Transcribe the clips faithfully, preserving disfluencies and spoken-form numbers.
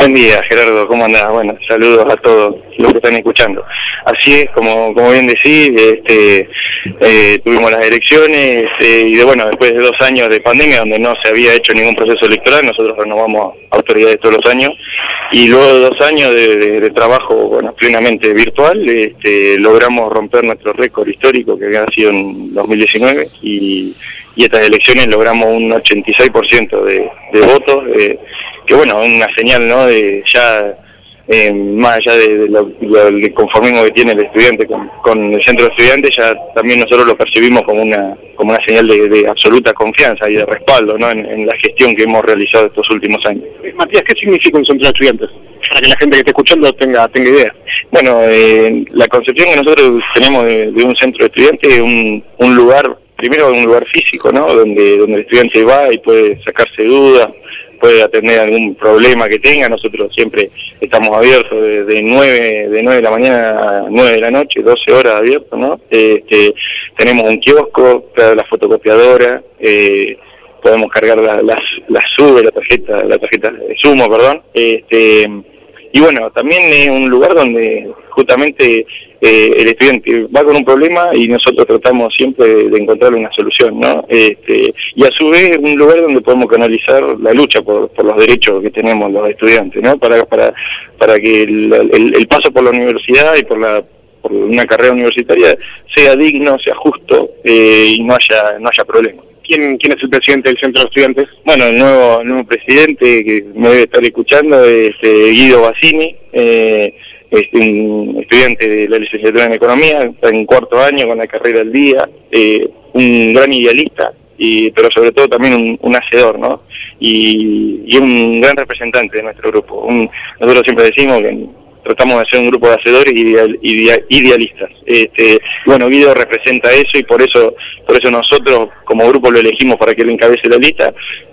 Buen día, Gerardo, ¿cómo andás? Bueno, saludos a todos los que están escuchando. Así es, como como bien decís, este, eh, tuvimos las elecciones eh, y de, bueno, después de dos años de pandemia donde no se había hecho ningún proceso electoral, nosotros renovamos autoridades todos los años y luego de dos años de, de, de trabajo, bueno, plenamente virtual, este, logramos romper nuestro récord histórico que había sido en dos mil diecinueve y, y estas elecciones logramos un ochenta y seis por ciento de, de votos, eh, que bueno, una señal, ¿no?, de ya, eh, más allá de, de lo, lo, del conformismo que tiene el estudiante con, con el centro de estudiantes, ya también nosotros lo percibimos como una como una señal de, de absoluta confianza y de respaldo, ¿no?, en, en la gestión que hemos realizado estos últimos años. Matías, ¿qué significa un centro de estudiantes? Para que la gente que esté escuchando tenga, tenga idea. Bueno, eh, la concepción que nosotros tenemos de, de un centro de estudiantes es un, un lugar, primero un lugar físico, ¿no?, donde, donde el estudiante va y puede sacarse dudas, puede atender algún problema que tenga. Nosotros siempre estamos abiertos de, de nueve de nueve de la mañana a nueve de la noche, doce horas abiertos, ¿no? Este, tenemos un kiosco, la fotocopiadora, eh, podemos cargar la, las las sube, la tarjeta, la tarjeta de sumo, perdón. Este, y bueno, también es un lugar donde justamente eh, el estudiante va con un problema y nosotros tratamos siempre de, de encontrarle una solución, ¿no? Este, y a su vez un lugar donde podemos canalizar la lucha por, por los derechos que tenemos los estudiantes, ¿no? Para para para que el, el, el paso por la universidad y por la por una carrera universitaria sea digno, sea justo, eh, y no haya no haya problemas. ¿Quién, ¿Quién es el presidente del centro de estudiantes? Bueno, el nuevo, el nuevo presidente que me debe estar escuchando es eh, Guido Bassini, eh, es un estudiante de la licenciatura en Economía, está en cuarto año con la carrera al día, eh, un gran idealista, y, pero sobre todo también un, un hacedor, ¿no? Y, y un gran representante de nuestro grupo. Un, nosotros siempre decimos que tratamos de ser un grupo de hacedores ideal, ideal, idealistas. Este, bueno, Guido representa eso y por eso por eso nosotros como grupo lo elegimos para que él encabece la lista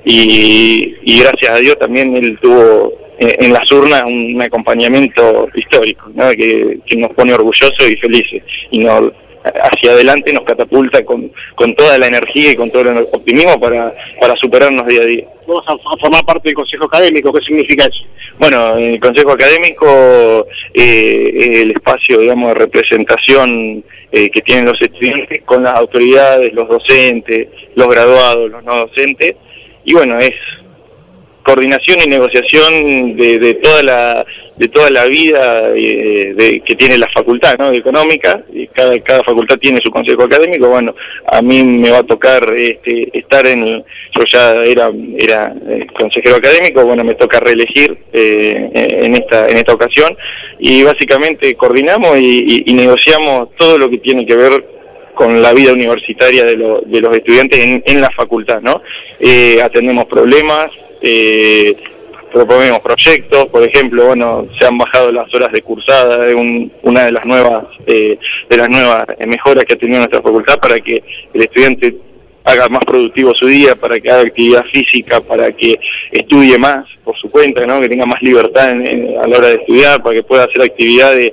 y, y gracias a Dios también él tuvo eh, en las urnas un, un acompañamiento histórico, ¿no?, que, que nos pone orgullosos y felices y nos hacia adelante nos catapulta con, con toda la energía y con todo el optimismo para, para superarnos día a día. Vamos a, a formar parte del Consejo Académico, ¿qué significa eso? Bueno, el Consejo Académico eh, es el espacio, digamos, de representación eh, que tienen los estudiantes con las autoridades, los docentes, los graduados, los no docentes, y bueno, es coordinación y negociación de, de toda la de toda la vida eh, de, que tiene la facultad, ¿no?, económica, y cada, cada facultad tiene su consejo académico. Bueno, a mí me va a tocar este, estar en, yo ya era era eh, consejero académico, bueno, me toca reelegir eh, en esta en esta ocasión, y básicamente coordinamos y, y, y negociamos todo lo que tiene que ver con la vida universitaria de, lo, de los estudiantes en, en la facultad, ¿no? Eh, atendemos problemas, eh, proponemos proyectos, por ejemplo, bueno, se han bajado las horas de cursada, es un, una de las nuevas eh, de las nuevas mejoras que ha tenido nuestra facultad para que el estudiante haga más productivo su día, para que haga actividad física, para que estudie más por su cuenta, ¿no?, que tenga más libertad en, en, a la hora de estudiar, para que pueda hacer actividades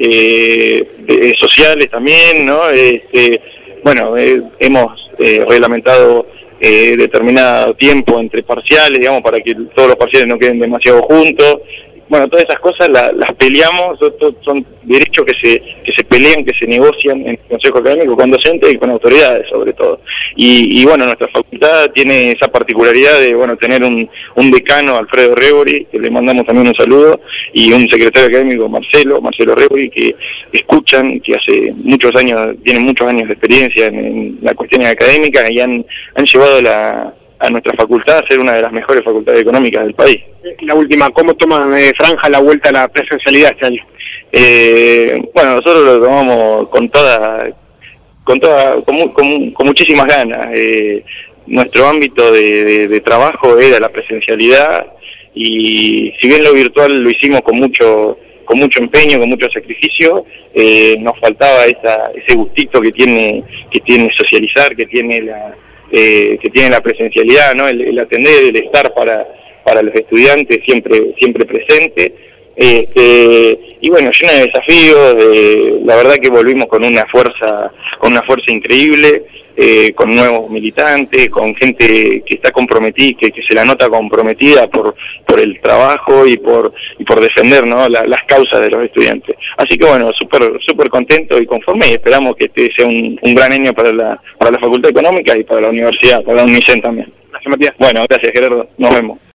eh, de, sociales también, ¿no? Este, bueno, eh, hemos eh, reglamentado Eh, determinado tiempo entre parciales, digamos, para que todos los parciales no queden demasiado juntos. Bueno, todas esas cosas la, las peleamos, son, son derechos que se que se pelean, que se negocian en el Consejo Académico con docentes y con autoridades, sobre todo. Y, y bueno, nuestra facultad tiene esa particularidad de, bueno, tener un, un decano, Alfredo Rebori, que le mandamos también un saludo, y un secretario académico, Marcelo, Marcelo Rebori, que escuchan, que hace muchos años, tienen muchos años de experiencia en, en las cuestiones académicas y han, han llevado la a nuestra facultad a ser una de las mejores facultades económicas del país. La última, ¿cómo toman eh, Franja la vuelta a la presencialidad este año? Eh, bueno, nosotros lo tomamos con toda, con toda, con, con, con muchísimas ganas. Eh, nuestro ámbito de, de, de trabajo era la presencialidad y si bien lo virtual lo hicimos con mucho con mucho empeño, con mucho sacrificio, eh, nos faltaba esa, ese gustito que tiene que tiene socializar, que tiene la Eh, que tiene la presencialidad, ¿no?, el, el atender, el estar para para los estudiantes siempre siempre presente, este, y bueno, lleno de desafíos, eh, la verdad que volvimos con una fuerza con una fuerza increíble, eh, con nuevos militantes, con gente que está comprometida, que, que se la nota comprometida por por el trabajo y por y por defender, ¿no?, la, las causas de los estudiantes. Así que bueno, súper súper contento y conforme, y esperamos que este sea un, un gran año para la para la Facultad Económica y para la universidad, para la UNICEN también. Gracias, Matías. Bueno, gracias, Gerardo, nos vemos.